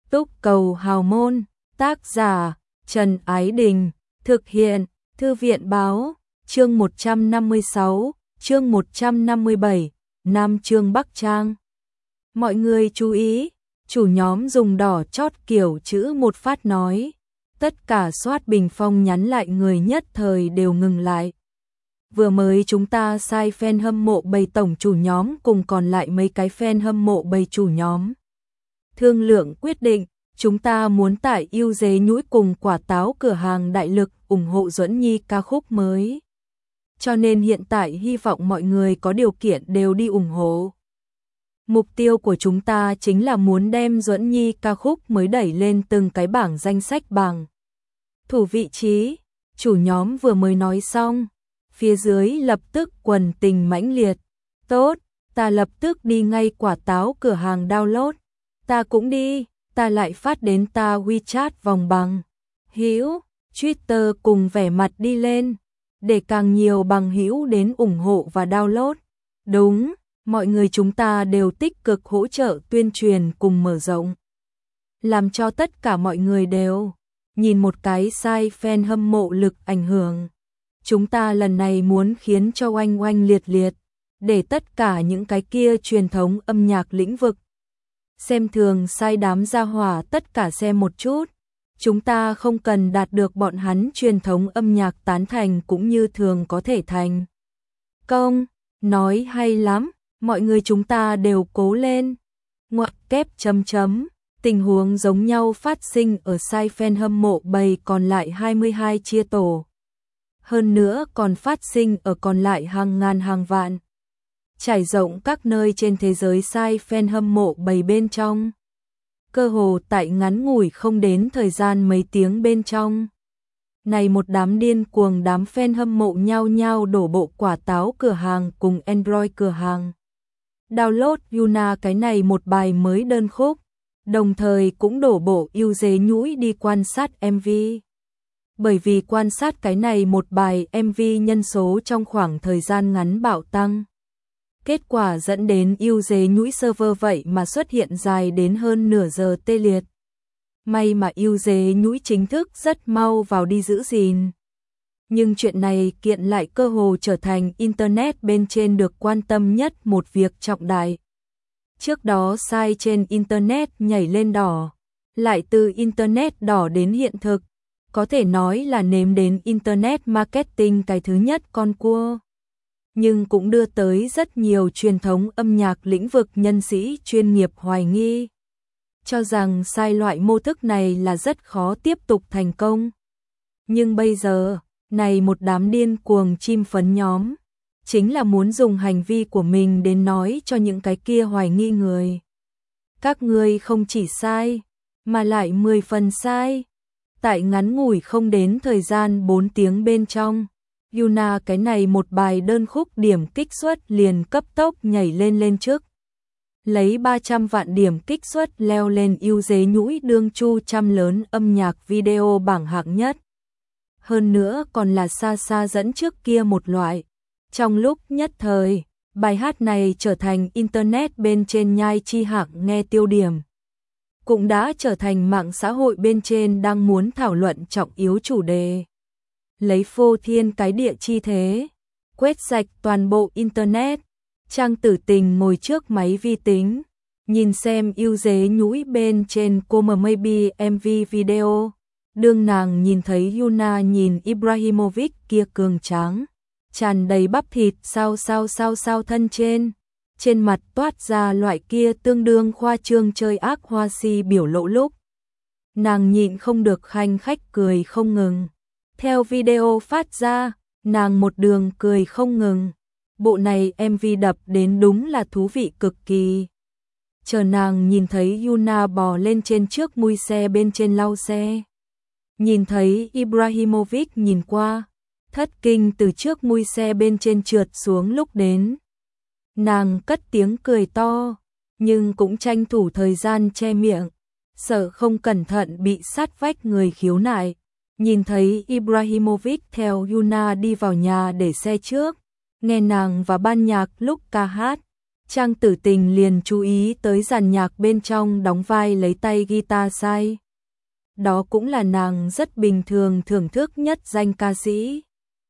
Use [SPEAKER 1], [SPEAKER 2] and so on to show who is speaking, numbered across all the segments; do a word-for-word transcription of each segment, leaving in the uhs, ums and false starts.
[SPEAKER 1] Túc Cầu Hào Môn, tác giả Trần Ái Đình, thực hiện Thư viện Báo, chương một trăm năm mươi sáu, chương một trăm năm mươi bảy, Nam Chương Bắc Trang. Mọi người chú ý, chủ nhóm dùng đỏ chót kiểu chữ một phát nói, tất cả soát bình phong nhắn lại người nhất thời đều ngừng lại. Vừa mới chúng ta sai fan hâm mộ bầy tổng chủ nhóm cùng còn lại mấy cái fan hâm mộ bầy chủ nhóm. Thương lượng quyết định, chúng ta muốn tại yêu dế nhũi cùng quả táo cửa hàng đại lực ủng hộ Duẫn Nhi ca khúc mới. Cho nên hiện tại hy vọng mọi người có điều kiện đều đi ủng hộ. Mục tiêu của chúng ta chính là muốn đem Duẫn Nhi ca khúc mới đẩy lên từng cái bảng danh sách bảng thủ vị trí. Chủ nhóm vừa mới nói xong, phía dưới lập tức quần tình mãnh liệt. Tốt, ta lập tức đi ngay quả táo cửa hàng download. Ta cũng đi, ta lại phát đến ta WeChat vòng bằng hữu, Twitter cùng vẻ mặt đi lên, để càng nhiều bằng hữu đến ủng hộ và download. Đúng, mọi người chúng ta đều tích cực hỗ trợ tuyên truyền cùng mở rộng. Làm cho tất cả mọi người đều nhìn một cái sai fan hâm mộ lực ảnh hưởng. Chúng ta lần này muốn khiến cho oanh oanh liệt liệt, để tất cả những cái kia truyền thống âm nhạc lĩnh vực xem thường sai đám gia hỏa tất cả xem một chút. Chúng ta không cần đạt được bọn hắn truyền thống âm nhạc tán thành cũng như thường có thể thành công. Nói hay lắm, mọi người chúng ta đều cố lên. Ngoặc kép chấm chấm, tình huống giống nhau phát sinh ở sai fan hâm mộ bầy còn lại hai mươi hai chia tổ. Hơn nữa còn phát sinh ở còn lại hàng ngàn hàng vạn. Trải rộng các nơi trên thế giới sai fan hâm mộ bầy bên trong. Cơ hồ tại ngắn ngủi không đến thời gian mấy tiếng bên trong. Này một đám điên cuồng đám fan hâm mộ nhao nhao đổ bộ quả táo cửa hàng cùng Android cửa hàng. Download Yuna cái này một bài mới đơn khúc, đồng thời cũng đổ bộ yêu dế nhũi đi quan sát em vê. Bởi vì quan sát cái này một bài em vê nhân số trong khoảng thời gian ngắn bạo tăng. Kết quả dẫn đến yêu dế nhũi server vậy mà xuất hiện dài đến hơn nửa giờ tê liệt. May mà yêu dế nhũi chính thức rất mau vào đi giữ gìn. Nhưng chuyện này kiện lại cơ hồ trở thành Internet bên trên được quan tâm nhất một việc trọng đại. Trước đó sai trên Internet nhảy lên đỏ, lại từ Internet đỏ đến hiện thực. Có thể nói là nếm đến Internet marketing cái thứ nhất con cua. Nhưng cũng đưa tới rất nhiều truyền thống âm nhạc lĩnh vực nhân sĩ chuyên nghiệp hoài nghi. Cho rằng sai loại mô thức này là rất khó tiếp tục thành công. Nhưng bây giờ, này một đám điên cuồng chim phấn nhóm, chính là muốn dùng hành vi của mình đến nói cho những cái kia hoài nghi người. Các ngươi không chỉ sai, mà lại mười phần sai. Tại ngắn ngủi không đến thời gian bốn tiếng bên trong, Yuna cái này một bài đơn khúc điểm kích suất liền cấp tốc nhảy lên lên trước. Lấy ba trăm vạn điểm kích suất leo lên yêu dế nhũi đương chu trăm lớn âm nhạc video bảng hạng nhất. Hơn nữa còn là xa xa dẫn trước kia một loại. Trong lúc nhất thời, bài hát này trở thành Internet bên trên nhai chi hạng nghe tiêu điểm. Cũng đã trở thành mạng xã hội bên trên đang muốn thảo luận trọng yếu chủ đề. Lấy phô thiên cái địa chi thế, quét sạch toàn bộ Internet. Trang Tử Tình ngồi trước máy vi tính, nhìn xem yêu dế nhũi bên trên Come Maybe em vê video. Đương nàng nhìn thấy Yuna nhìn Ibrahimovic kia cường tráng, tràn đầy bắp thịt sao sao sao sao thân trên. Trên mặt toát ra loại kia tương đương khoa trương chơi ác hoa si biểu lộ lúc. Nàng nhịn không được khanh khách cười không ngừng. Theo video phát ra, nàng một đường cười không ngừng. Bộ này em vê đập đến đúng là thú vị cực kỳ. Chờ nàng nhìn thấy Yuna bò lên trên trước mui xe bên trên lau xe. Nhìn thấy Ibrahimovic nhìn qua, thất kinh từ trước mui xe bên trên trượt xuống lúc đến. Nàng cất tiếng cười to, nhưng cũng tranh thủ thời gian che miệng, sợ không cẩn thận bị sát vách người khiếu nại. Nhìn thấy Ibrahimovic theo Yuna đi vào nhà để xe trước, nghe nàng và ban nhạc lúc ca hát, Trang Tử Tình liền chú ý tới dàn nhạc bên trong đóng vai lấy tay guitar sai. Đó cũng là nàng rất bình thường thưởng thức nhất danh ca sĩ.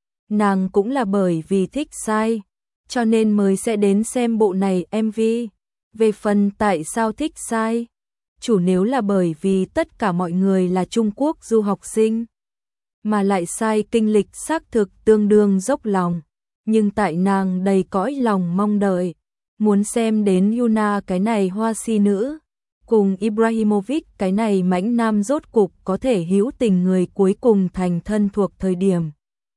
[SPEAKER 1] Nàng cũng là bởi vì thích sai, cho nên mới sẽ đến xem bộ này em vê. Về phần tại sao thích sai, chủ nếu là bởi vì tất cả mọi người là Trung Quốc du học sinh, mà lại sai kinh lịch xác thực tương đương dốc lòng, nhưng tại nàng đầy cõi lòng mong đợi, muốn xem đến Yuna cái này hoa si nữ, cùng Ibrahimovic cái này mãnh nam rốt cục có thể hữu tình người cuối cùng thành thân thuộc thời điểm.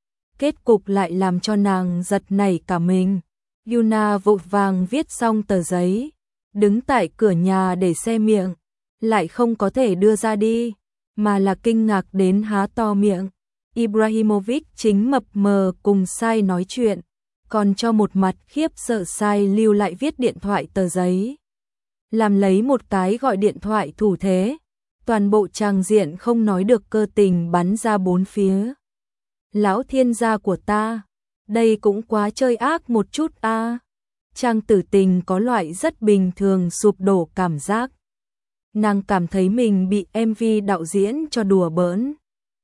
[SPEAKER 1] Kết cục lại làm cho nàng giật nảy cả mình. Yuna vội vàng viết xong tờ giấy, đứng tại cửa nhà để xe miệng, lại không có thể đưa ra đi, mà là kinh ngạc đến há to miệng. Ibrahimovic chính mập mờ cùng sai nói chuyện, còn cho một mặt khiếp sợ sai lưu lại viết điện thoại tờ giấy. Làm lấy một cái gọi điện thoại thủ thế, toàn bộ tràng diện không nói được cơ tình bắn ra bốn phía. Lão thiên gia của ta, đây cũng quá chơi ác một chút a. À. Trang Tử Tình có loại rất bình thường sụp đổ cảm giác. Nàng cảm thấy mình bị em vê đạo diễn cho đùa bỡn.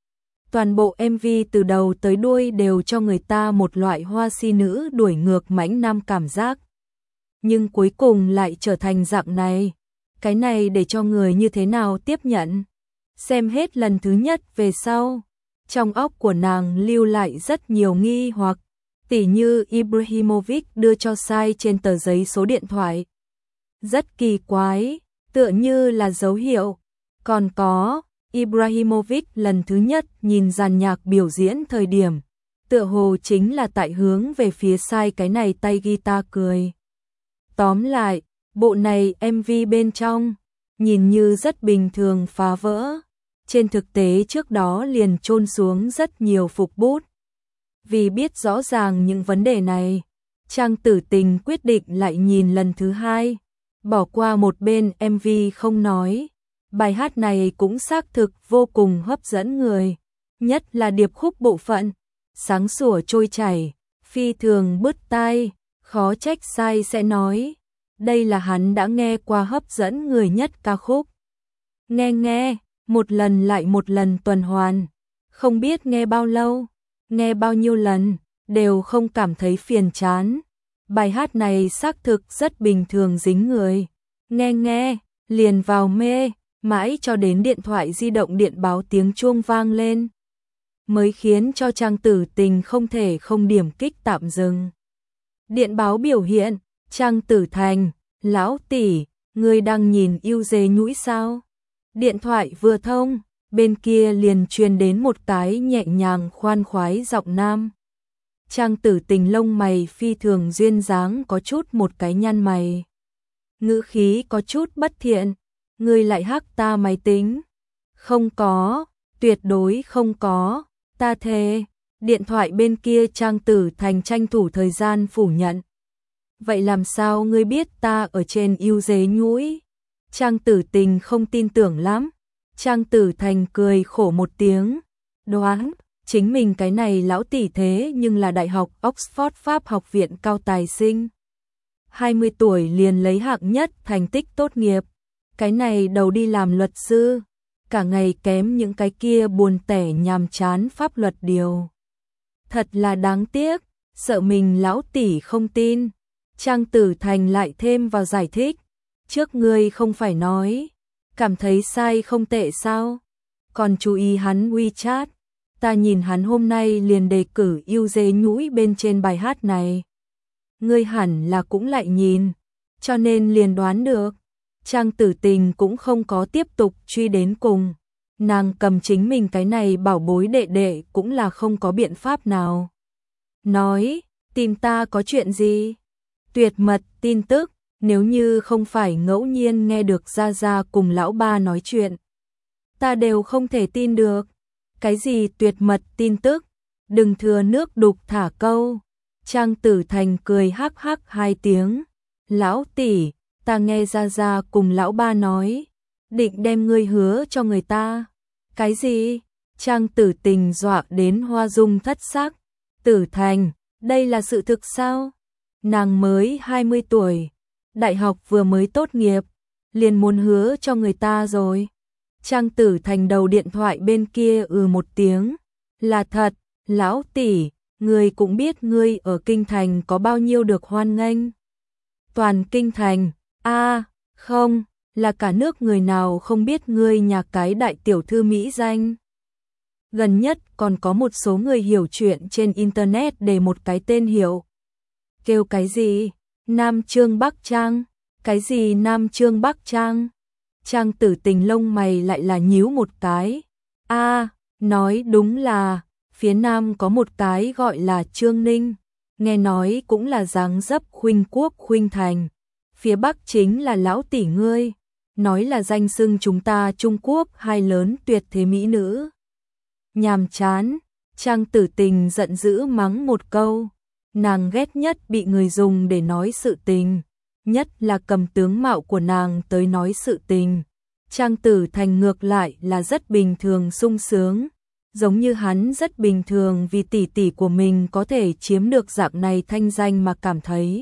[SPEAKER 1] Toàn bộ em vê từ đầu tới đuôi đều cho người ta một loại hoa si nữ đuổi ngược mãnh nam cảm giác. Nhưng cuối cùng lại trở thành dạng này. Cái này để cho người như thế nào tiếp nhận? Xem hết lần thứ nhất về sau, trong óc của nàng lưu lại rất nhiều nghi hoặc, tỉ như Ibrahimovic đưa cho sai trên tờ giấy số điện thoại. Rất kỳ quái, tựa như là dấu hiệu. Còn có, Ibrahimovic lần thứ nhất nhìn dàn nhạc biểu diễn thời điểm, tựa hồ chính là tại hướng về phía sai cái này tay guitar cười. Tóm lại, bộ này em vê bên trong, nhìn như rất bình thường phá vỡ. Trên thực tế trước đó liền chôn xuống rất nhiều phục bút. Vì biết rõ ràng những vấn đề này, Trang Tử Tình quyết định lại nhìn lần thứ hai, bỏ qua một bên em vê không nói. Bài hát này cũng xác thực vô cùng hấp dẫn người, nhất là điệp khúc bộ phận, sáng sủa trôi chảy, phi thường bứt tai, khó trách sai sẽ nói. Đây là hắn đã nghe qua hấp dẫn người nhất ca khúc. Nghe nghe, một lần lại một lần tuần hoàn, không biết nghe bao lâu, nghe bao nhiêu lần, đều không cảm thấy phiền chán. Bài hát này xác thực rất bình thường dính người. Nghe nghe, liền vào mê, mãi cho đến điện thoại di động điện báo tiếng chuông vang lên, mới khiến cho Trang Tử Tình không thể không điểm kích tạm dừng. Điện báo biểu hiện, Trang Tử Thành, lão tỷ, ngươi đang nhìn yêu dế nhũi sao? Điện thoại vừa thông, bên kia liền truyền đến một cái nhẹ nhàng khoan khoái giọng nam. Trang Tử Tình lông mày phi thường duyên dáng có chút một cái nhăn mày. Ngữ khí có chút bất thiện, ngươi lại hack ta máy tính. Không có, tuyệt đối không có, ta thề. Điện thoại bên kia Trang Tử Thành tranh thủ thời gian phủ nhận. Vậy làm sao ngươi biết ta ở trên yêu dế nhũi? Trang Tử Tình không tin tưởng lắm. Trang Tử Thành cười khổ một tiếng, đoán, chính mình cái này lão tỷ thế nhưng là Đại học Oxford Pháp học viện cao tài sinh. hai mươi tuổi liền lấy hạng nhất thành tích tốt nghiệp. Cái này đầu đi làm luật sư, cả ngày kém những cái kia buồn tẻ nhàm chán pháp luật điều. Thật là đáng tiếc, sợ mình lão tỷ không tin. Trang Tử Thành lại thêm vào giải thích, trước ngươi không phải nói, cảm thấy sai không tệ sao? Còn chú ý hắn WeChat, ta nhìn hắn hôm nay liền đề cử yêu dế nhũi bên trên bài hát này. Ngươi hẳn là cũng lại nhìn, cho nên liền đoán được. Trang Tử Tình cũng không có tiếp tục truy đến cùng. Nàng cầm chính mình cái này bảo bối đệ đệ cũng là không có biện pháp nào. Nói, tìm ta có chuyện gì? Tuyệt mật tin tức, nếu như không phải ngẫu nhiên nghe được Gia Gia cùng lão ba nói chuyện, ta đều không thể tin được. Cái gì tuyệt mật tin tức? Đừng thừa nước đục thả câu. Trang Tử Thành cười hắc hắc hai tiếng. Lão tỷ, ta nghe Gia Gia cùng lão ba nói, định đem ngươi hứa cho người ta. Cái gì? Trang Tử Tình dọa đến hoa dung thất sắc. Tử Thành, đây là sự thực sao? Nàng mới hai mươi tuổi, đại học vừa mới tốt nghiệp, liền muốn hứa cho người ta rồi. Trang Tử Thành đầu điện thoại bên kia ừ một tiếng, là thật, lão tỷ, ngươi cũng biết ngươi ở kinh thành có bao nhiêu được hoan nghênh. Toàn kinh thành, a không, là cả nước người nào không biết ngươi nhà cái đại tiểu thư mỹ danh. Gần nhất còn có một số người hiểu chuyện trên internet để một cái tên hiệu. Kêu cái gì? Nam Trương Bắc Trang? Cái gì Nam Trương Bắc Trang? Trang Tử Tình lông mày lại là nhíu một cái. A, nói đúng là, phía Nam có một cái gọi là Trương Ninh, nghe nói cũng là dáng dấp khuynh quốc khuynh thành. Phía Bắc chính là lão tỷ ngươi, nói là danh xưng chúng ta Trung Quốc hai lớn tuyệt thế mỹ nữ. Nhàm chán, Trang Tử Tình giận dữ mắng một câu, nàng ghét nhất bị người dùng để nói sự tình, nhất là cầm tướng mạo của nàng tới nói sự tình. Trang Tử Thành ngược lại là rất bình thường sung sướng, giống như hắn rất bình thường vì tỷ tỷ của mình có thể chiếm được dạng này thanh danh mà cảm thấy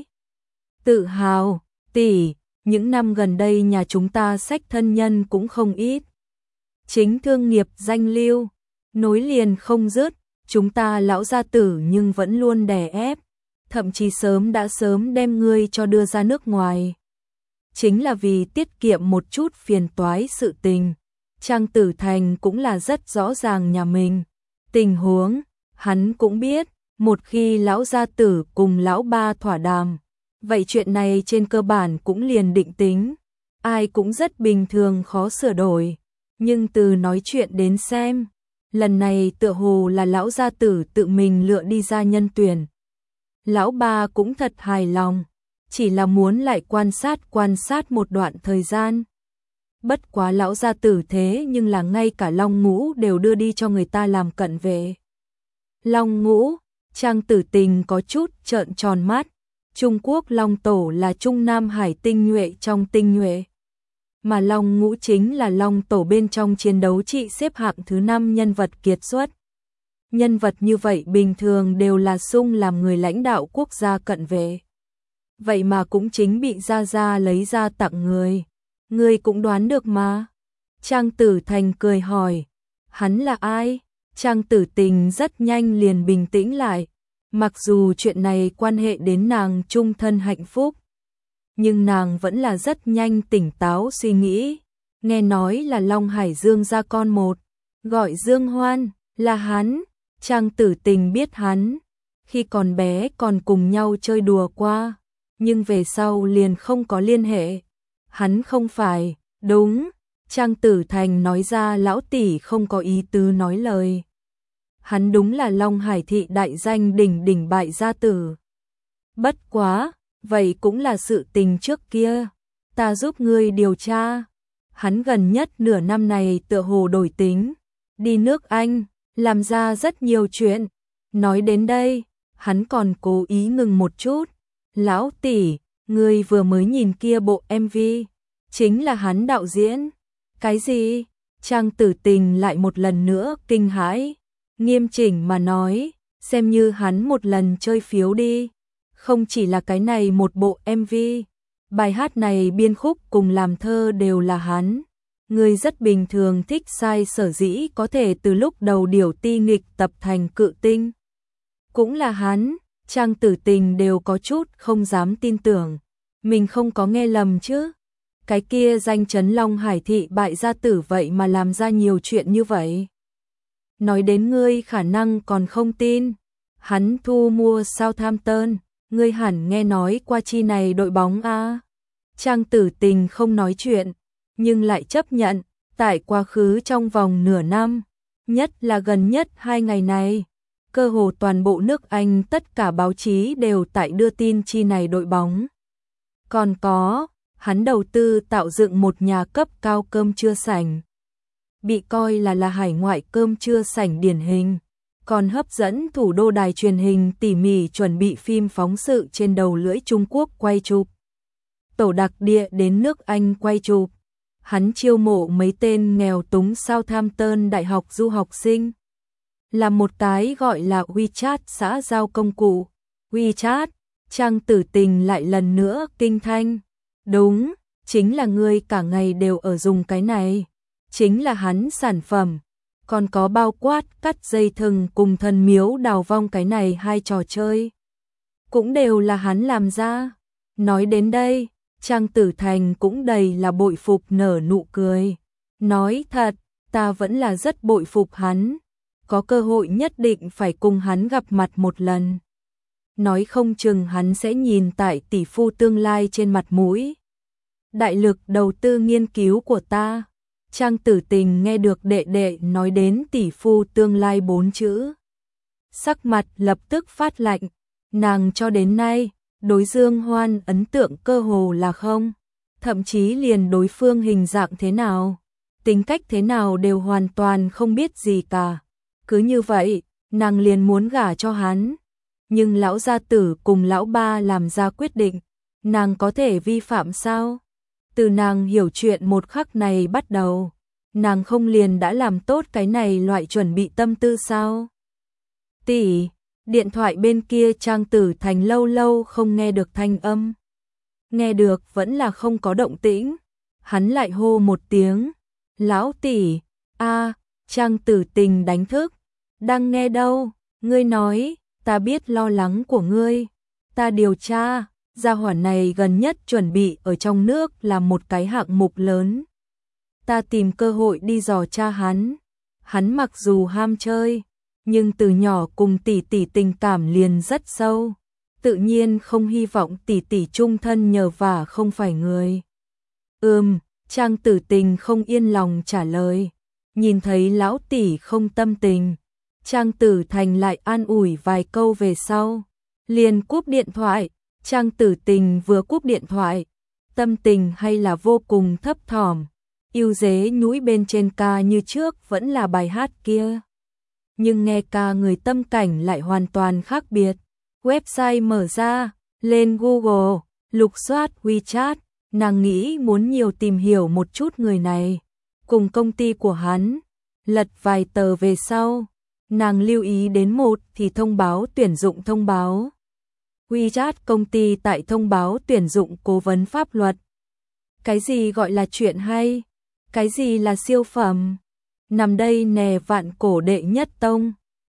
[SPEAKER 1] tự hào. Tỷ, những năm gần đây nhà chúng ta xách thân nhân cũng không ít. Chính thương nghiệp danh lưu, nối liền không dứt, chúng ta lão gia tử nhưng vẫn luôn đè ép, thậm chí sớm đã sớm đem ngươi cho đưa ra nước ngoài. Chính là vì tiết kiệm một chút phiền toái sự tình. Trang Tử Thành cũng là rất rõ ràng nhà mình tình huống, hắn cũng biết, một khi lão gia tử cùng lão ba thỏa đàm, vậy chuyện này trên cơ bản cũng liền định tính, ai cũng rất bình thường khó sửa đổi, nhưng từ nói chuyện đến xem, lần này tựa hồ là lão gia tử tự mình lựa đi ra nhân tuyển. Lão ba cũng thật hài lòng, chỉ là muốn lại quan sát quan sát một đoạn thời gian. Bất quá lão gia tử thế nhưng là ngay cả Long Ngũ đều đưa đi cho người ta làm cận vệ. Long Ngũ, Trang Tử Tình có chút trợn tròn mắt. Trung Quốc Long Tổ là Trung Nam Hải tinh nhuệ trong tinh nhuệ, mà Long Ngũ chính là Long Tổ bên trong chiến đấu trị xếp hạng thứ năm nhân vật kiệt xuất. Nhân vật như vậy bình thường đều là sung làm người lãnh đạo quốc gia cận vệ. Vậy mà cũng chính bị Gia Gia lấy ra tặng người. Người cũng đoán được mà. Trang Tử Thành cười hỏi, hắn là ai? Trang Tử Tình rất nhanh liền bình tĩnh lại. Mặc dù chuyện này quan hệ đến nàng chung thân hạnh phúc, nhưng nàng vẫn là rất nhanh tỉnh táo suy nghĩ. Nghe nói là Long Hải Dương ra con một, gọi Dương Hoan, là hắn. Trang Tử Tình biết hắn, khi còn bé còn cùng nhau chơi đùa qua, nhưng về sau liền không có liên hệ. Hắn không phải, đúng, Trang Tử Thành nói ra lão tỷ không có ý tứ nói lời. Hắn đúng là Long Hải thị đại danh đỉnh đỉnh bại gia tử. Bất quá, vậy cũng là sự tình trước kia, ta giúp ngươi điều tra. Hắn gần nhất nửa năm này tựa hồ đổi tính, đi nước Anh, làm ra rất nhiều chuyện. Nói đến đây, hắn còn cố ý ngừng một chút. Lão tỷ, ngươi vừa mới nhìn kia bộ em vê, chính là hắn đạo diễn. Cái gì? Trang Tử Tình lại một lần nữa kinh hãi. Nghiêm chỉnh mà nói, xem như hắn một lần chơi phiếu đi. Không chỉ là cái này một bộ em vê, bài hát này biên khúc cùng làm thơ đều là hắn. Người rất bình thường thích sai sở dĩ có thể từ lúc đầu điều ti nghịch tập thành cự tinh. Cũng là hắn, Trang Tử Tình đều có chút không dám tin tưởng. Mình không có nghe lầm chứ. Cái kia danh chấn Long Hải thị bại gia tử vậy mà làm ra nhiều chuyện như vậy. Nói đến ngươi khả năng còn không tin. Hắn thu mua Southampton, ngươi hẳn nghe nói qua chi này đội bóng a. Trang Tử Tình không nói chuyện, nhưng lại chấp nhận, tại quá khứ trong vòng nửa năm, nhất là gần nhất hai ngày này, cơ hồ toàn bộ nước Anh tất cả báo chí đều tại đưa tin chi này đội bóng. Còn có, hắn đầu tư tạo dựng một nhà cấp cao cơm trưa sảnh, bị coi là là hải ngoại cơm trưa sảnh điển hình, còn hấp dẫn thủ đô đài truyền hình tỉ mỉ chuẩn bị phim phóng sự trên đầu lưỡi Trung Quốc quay chụp. Tổ đặc địa đến nước Anh quay chụp. Hắn chiêu mộ mấy tên nghèo túng Southampton đại học du học sinh. Là một cái gọi là WeChat xã giao công cụ. WeChat, Trang Tử Tình lại lần nữa kinh thanh. Đúng, chính là ngươi cả ngày đều ở dùng cái này. Chính là hắn sản phẩm. Còn có bao quát, cắt dây thừng cùng thần miếu đào vong cái này hai trò chơi. Cũng đều là hắn làm ra. Nói đến đây, Trang Tử Thành cũng đầy là bội phục nở nụ cười. Nói thật, ta vẫn là rất bội phục hắn. Có cơ hội nhất định phải cùng hắn gặp mặt một lần. Nói không chừng hắn sẽ nhìn tại tỷ phu tương lai trên mặt mũi. Đại lực đầu tư nghiên cứu của ta. Trang Tử Tình nghe được đệ đệ nói đến tỷ phu tương lai bốn chữ. Sắc mặt lập tức phát lạnh. Nàng cho đến nay, đối Dương Hoan ấn tượng cơ hồ là không. Thậm chí liền đối phương hình dạng thế nào, tính cách thế nào đều hoàn toàn không biết gì cả. Cứ như vậy, nàng liền muốn gả cho hắn. Nhưng lão gia tử cùng lão ba làm ra quyết định, nàng có thể vi phạm sao? Từ nàng hiểu chuyện một khắc này bắt đầu, nàng không liền đã làm tốt cái này loại chuẩn bị tâm tư sao? Tỷ, điện thoại bên kia Trang Tử Thành lâu lâu không nghe được thanh âm. Nghe được vẫn là không có động tĩnh. Hắn lại hô một tiếng. Lão tỷ, a, Trang Tử Tình đánh thức. Đang nghe đâu, ngươi nói, ta biết lo lắng của ngươi. Ta điều tra, gia hỏa này gần nhất chuẩn bị ở trong nước làm một cái hạng mục lớn. Ta tìm cơ hội đi dò tra hắn. Hắn mặc dù ham chơi, nhưng từ nhỏ cùng tỷ tỷ tình cảm liền rất sâu. Tự nhiên không hy vọng tỷ tỷ chung thân nhờ vả không phải người. Ừm, Trang Tử Tình không yên lòng trả lời. Nhìn thấy lão tỷ không tâm tình, Trang Tử Thành lại an ủi vài câu về sau. Liền cúp điện thoại. Trang Tử Tình vừa cúp điện thoại, tâm tình hay là vô cùng thấp thỏm. Yêu dế nhũi bên trên ca như trước vẫn là bài hát kia. Nhưng nghe ca người tâm cảnh lại hoàn toàn khác biệt. Website mở ra, lên Google, lục soát WeChat, nàng nghĩ muốn nhiều tìm hiểu một chút người này, cùng công ty của hắn. Lật vài tờ về sau, nàng lưu ý đến một thì thông báo tuyển dụng thông báo. WeChat công ty tại thông báo tuyển dụng cố vấn pháp luật. Cái gì gọi là chuyện hay? Cái gì là siêu phẩm? Nằm đây nè vạn cổ đệ nhất tông.